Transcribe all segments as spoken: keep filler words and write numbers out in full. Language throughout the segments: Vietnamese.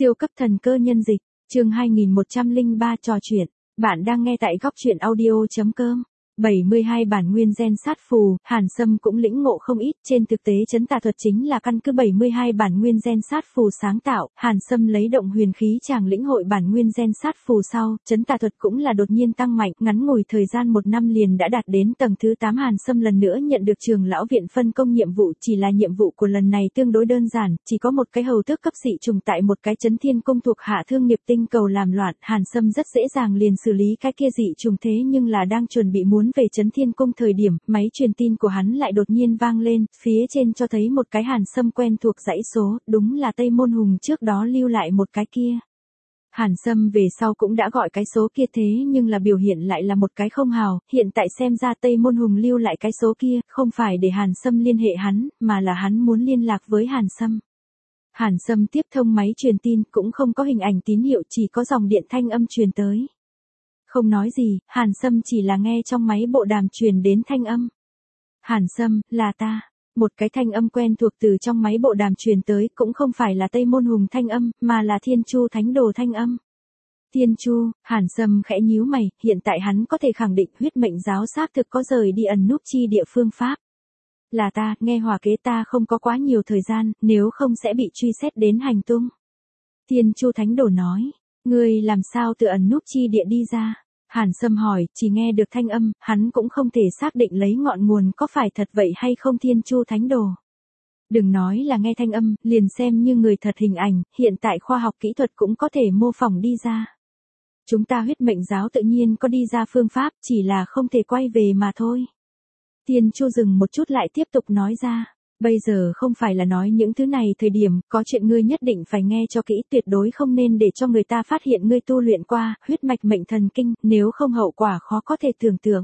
Siêu cấp thần cơ nhân dịch, chương hai nghìn một trăm lẻ ba trò chuyện. Bạn đang nghe tại góc truyện audio.com. bảy mươi hai bản nguyên gen sát phù, Hàn Sâm cũng lĩnh ngộ không ít, trên thực tế trấn tà thuật chính là căn cứ bảy mươi hai bản nguyên gen sát phù sáng tạo, Hàn Sâm lấy động huyền khí chàng lĩnh hội bản nguyên gen sát phù sau, trấn tà thuật cũng là đột nhiên tăng mạnh, ngắn ngủi thời gian một năm liền đã đạt đến tầng thứ tám. Hàn Sâm lần nữa nhận được Trường lão viện phân công nhiệm vụ, chỉ là nhiệm vụ của lần này tương đối đơn giản, chỉ có một cái hầu tước cấp dị trùng tại một cái trấn thiên cung thuộc hạ thương nghiệp tinh cầu làm loạn, Hàn Sâm rất dễ dàng liền xử lý cái kia dị trùng, thế nhưng là đang chuẩn bị muốn về trấn thiên cung thời điểm, máy truyền tin của hắn lại đột nhiên vang lên, phía trên cho thấy một cái Hàn Sâm quen thuộc dãy số, đúng là Tây Môn Hùng trước đó lưu lại một cái kia. Hàn Sâm về sau cũng đã gọi cái số kia, thế nhưng là biểu hiện lại là một cái không hào, hiện tại xem ra Tây Môn Hùng lưu lại cái số kia, không phải để Hàn Sâm liên hệ hắn, mà là hắn muốn liên lạc với Hàn Sâm. Hàn Sâm tiếp thông máy truyền tin, cũng không có hình ảnh tín hiệu, chỉ có dòng điện thanh âm truyền tới. Không nói gì, Hàn Sâm chỉ là nghe trong máy bộ đàm truyền đến thanh âm. Hàn Sâm, là ta. Một cái thanh âm quen thuộc từ trong máy bộ đàm truyền tới, cũng không phải là Tây Môn Hùng thanh âm, mà là Thiên Chu Thánh Đồ thanh âm. Thiên Chu, Hàn Sâm khẽ nhíu mày, hiện tại hắn có thể khẳng định huyết mệnh giáo xác thực có rời đi ẩn núp chi địa phương pháp. Là ta, nghe hòa kế, ta không có quá nhiều thời gian, nếu không sẽ bị truy xét đến hành tung. Thiên Chu Thánh Đồ nói, ngươi làm sao từ ẩn núp chi địa đi ra? Hàn Sâm hỏi, chỉ nghe được thanh âm, hắn cũng không thể xác định lấy ngọn nguồn có phải thật vậy hay không. Thiên Chu Thánh Đồ, đừng nói là nghe thanh âm, liền xem như người thật hình ảnh, hiện tại khoa học kỹ thuật cũng có thể mô phỏng đi ra. Chúng ta huyết mệnh giáo tự nhiên có đi ra phương pháp, chỉ là không thể quay về mà thôi. Thiên Chu dừng một chút lại tiếp tục nói ra. Bây giờ không phải là nói những thứ này thời điểm, có chuyện ngươi nhất định phải nghe cho kỹ, tuyệt đối không nên để cho người ta phát hiện ngươi tu luyện qua huyết mạch mệnh thần kinh, nếu không hậu quả khó có thể tưởng tượng.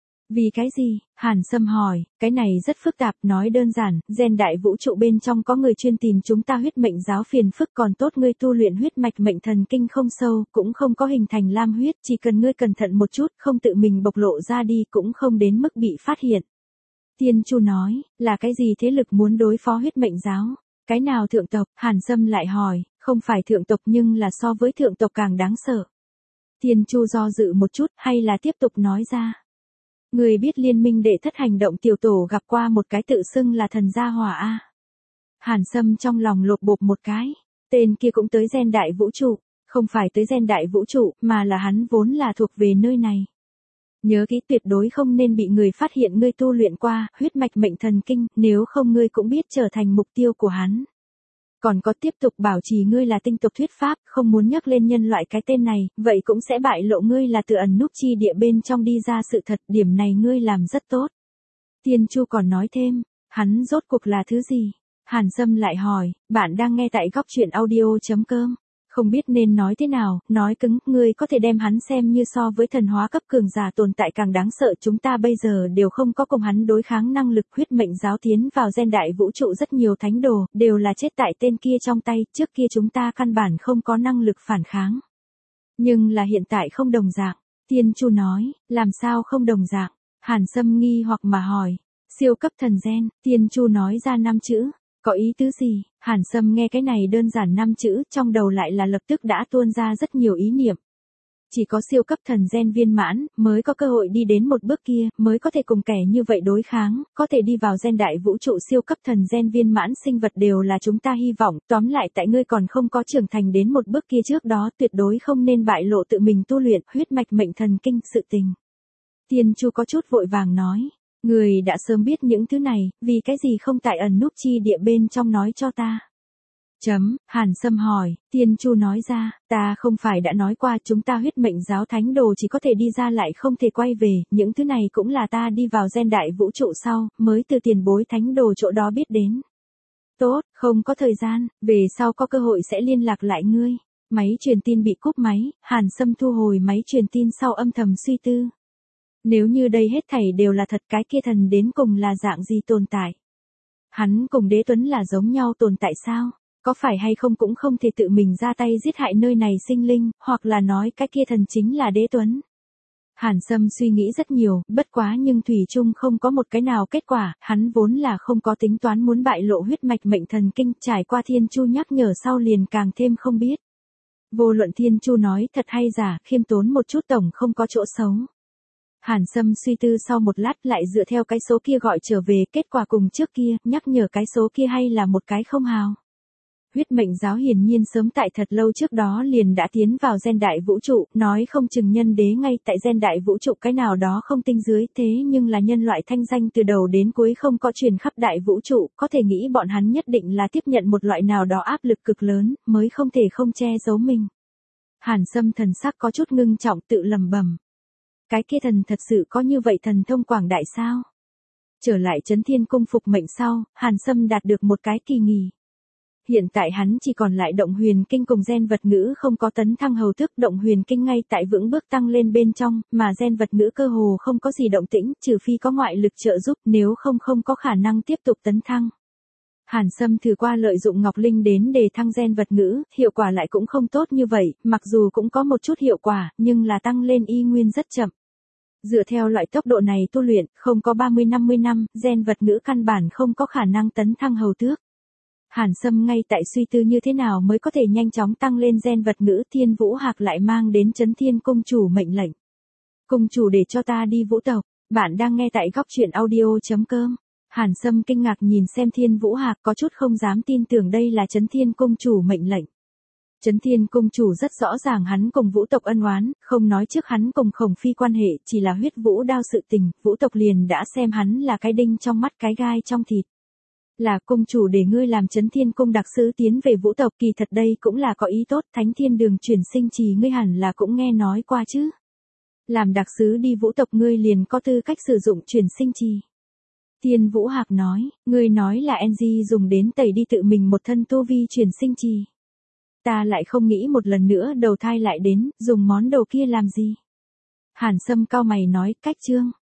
Vì cái gì? Hàn Sâm hỏi, cái này rất phức tạp, nói đơn giản, gen đại vũ trụ bên trong có người chuyên tìm chúng ta huyết mệnh giáo phiền phức, còn tốt ngươi tu luyện huyết mạch mệnh thần kinh không sâu, cũng không có hình thành lam huyết, chỉ cần ngươi cẩn thận một chút, không tự mình bộc lộ ra đi, cũng không đến mức bị phát hiện. Thiên Chu nói, là cái gì thế lực muốn đối phó huyết mệnh giáo? Cái nào thượng tộc? Hàn Sâm lại hỏi, không phải thượng tộc nhưng là so với thượng tộc càng đáng sợ. Thiên Chu do dự một chút, hay là tiếp tục nói ra. Người biết liên minh đệ thất hành động tiểu tổ gặp qua một cái tự xưng là thần gia hỏa a? Hàn Sâm trong lòng lột bột một cái, tên kia cũng tới gen đại vũ trụ, không phải tới gen đại vũ trụ, mà là hắn vốn là thuộc về nơi này. Nhớ kỹ, tuyệt đối không nên bị người phát hiện ngươi tu luyện qua huyết mạch mệnh thần kinh, nếu không ngươi cũng biết trở thành mục tiêu của hắn. Còn có, tiếp tục bảo trì ngươi là tinh tộc thuyết pháp, không muốn nhắc lên nhân loại cái tên này, vậy cũng sẽ bại lộ ngươi là từ ẩn núp chi địa bên trong đi ra sự thật, điểm này ngươi làm rất tốt. Thiên Chu còn nói thêm, hắn rốt cuộc là thứ gì? Hàn Sâm lại hỏi, bạn đang nghe tại góc truyện audio.com. Không biết nên nói thế nào, nói cứng, ngươi có thể đem hắn xem như so với thần hóa cấp cường giả tồn tại càng đáng sợ, chúng ta bây giờ đều không có cùng hắn đối kháng năng lực. Huyết mệnh giáo tiến vào gen đại vũ trụ rất nhiều thánh đồ, đều là chết tại tên kia trong tay, trước kia chúng ta căn bản không có năng lực phản kháng. Nhưng là hiện tại không đồng dạng. Thiên Chu nói, làm sao không đồng dạng? Hàn Sâm nghi hoặc mà hỏi, siêu cấp thần gen. Thiên Chu nói ra năm chữ. Có ý tứ gì? Hàn Sâm nghe cái này đơn giản năm chữ, trong đầu lại là lập tức đã tuôn ra rất nhiều ý niệm. Chỉ có siêu cấp thần gen viên mãn, mới có cơ hội đi đến một bước kia, mới có thể cùng kẻ như vậy đối kháng, có thể đi vào gen đại vũ trụ. Siêu cấp thần gen viên mãn sinh vật đều là chúng ta hy vọng, tóm lại tại ngươi còn không có trưởng thành đến một bước kia trước đó, tuyệt đối không nên bại lộ tự mình tu luyện huyết mạch mệnh thần kinh sự tình. Thiên Chu có chút vội vàng nói. Người đã sớm biết những thứ này, vì cái gì không tại ẩn núp chi địa bên trong nói cho ta? Chấm, Hàn Sâm hỏi, Thiên Chu nói ra, ta không phải đã nói qua chúng ta huyết mệnh giáo thánh đồ chỉ có thể đi ra lại không thể quay về, những thứ này cũng là ta đi vào gen đại vũ trụ sau, mới từ tiền bối thánh đồ chỗ đó biết đến. Tốt, không có thời gian, về sau có cơ hội sẽ liên lạc lại ngươi. Máy truyền tin bị cúp máy, Hàn Sâm thu hồi máy truyền tin sau âm thầm suy tư. Nếu như đây hết thảy đều là thật, cái kia thần đến cùng là dạng gì tồn tại? Hắn cùng Đế Tuấn là giống nhau tồn tại sao? Có phải hay không cũng không thể tự mình ra tay giết hại nơi này sinh linh, hoặc là nói cái kia thần chính là Đế Tuấn? Hàn Sâm suy nghĩ rất nhiều, bất quá nhưng thủy chung không có một cái nào kết quả, hắn vốn là không có tính toán muốn bại lộ huyết mạch mệnh thần kinh, trải qua Thiên Chu nhắc nhở sau liền càng thêm không biết. Vô luận Thiên Chu nói thật hay giả, khiêm tốn một chút tổng không có chỗ xấu. Hàn Sâm suy tư sau một lát lại dựa theo cái số kia gọi trở về, kết quả cùng trước kia, nhắc nhở cái số kia hay là một cái không hào. Huyết mệnh giáo hiển nhiên sớm tại thật lâu trước đó liền đã tiến vào gen đại vũ trụ, nói không chừng nhân đế ngay tại gen đại vũ trụ cái nào đó không tinh dưới, thế nhưng là nhân loại thanh danh từ đầu đến cuối không có truyền khắp đại vũ trụ, có thể nghĩ bọn hắn nhất định là tiếp nhận một loại nào đó áp lực cực lớn, mới không thể không che giấu mình. Hàn Sâm thần sắc có chút ngưng trọng tự lẩm bẩm. Cái kia thần thật sự có như vậy thần thông quảng đại sao? Trở lại Chấn Thiên Cung phục mệnh sau, Hàn Sâm đạt được một cái kỳ nghỉ. Hiện tại hắn chỉ còn lại động huyền kinh cùng gen vật ngữ không có tấn thăng hầu thức, động huyền kinh ngay tại vững bước tăng lên bên trong, mà gen vật ngữ cơ hồ không có gì động tĩnh, trừ phi có ngoại lực trợ giúp, nếu không không có khả năng tiếp tục tấn thăng. Hàn Sâm thử qua lợi dụng Ngọc Linh đến để thăng gen vật ngữ, hiệu quả lại cũng không tốt như vậy, mặc dù cũng có một chút hiệu quả, nhưng là tăng lên y nguyên rất chậm. Dựa theo loại tốc độ này tu luyện, không có ba mươi năm mươi năm, gen vật ngữ căn bản không có khả năng tấn thăng hầu tước. Hàn Sâm ngay tại suy tư như thế nào mới có thể nhanh chóng tăng lên gen vật ngữ, Thiên Vũ Hạc lại mang đến Chấn Thiên Cung chủ mệnh lệnh. Cung chủ để cho ta đi vũ tộc, bạn đang nghe tại góc truyện audio chấm com. Hàn Sâm kinh ngạc nhìn xem Thiên Vũ Hạc có chút không dám tin tưởng đây là Chấn Thiên Cung chủ mệnh lệnh. Chấn Thiên Cung chủ rất rõ ràng hắn cùng vũ tộc ân oán, không nói trước hắn cùng Khổng Phi quan hệ, chỉ là huyết vũ đao sự tình, vũ tộc liền đã xem hắn là cái đinh trong mắt cái gai trong thịt. Là cung chủ để ngươi làm Chấn Thiên Cung đặc sứ tiến về vũ tộc, kỳ thật đây cũng là có ý tốt, Thánh Thiên Đường chuyển sinh trì ngươi hẳn là cũng nghe nói qua chứ. Làm đặc sứ đi vũ tộc ngươi liền có tư cách sử dụng chuyển sinh trì. Thiên Vũ Hạc nói, ngươi nói là en giê dùng đến tẩy đi tự mình một thân tu vi chuyển sinh trì. Ta lại không nghĩ một lần nữa đầu thai lại đến, dùng món đồ kia làm gì. Hàn Sâm cau mày nói, cách chương.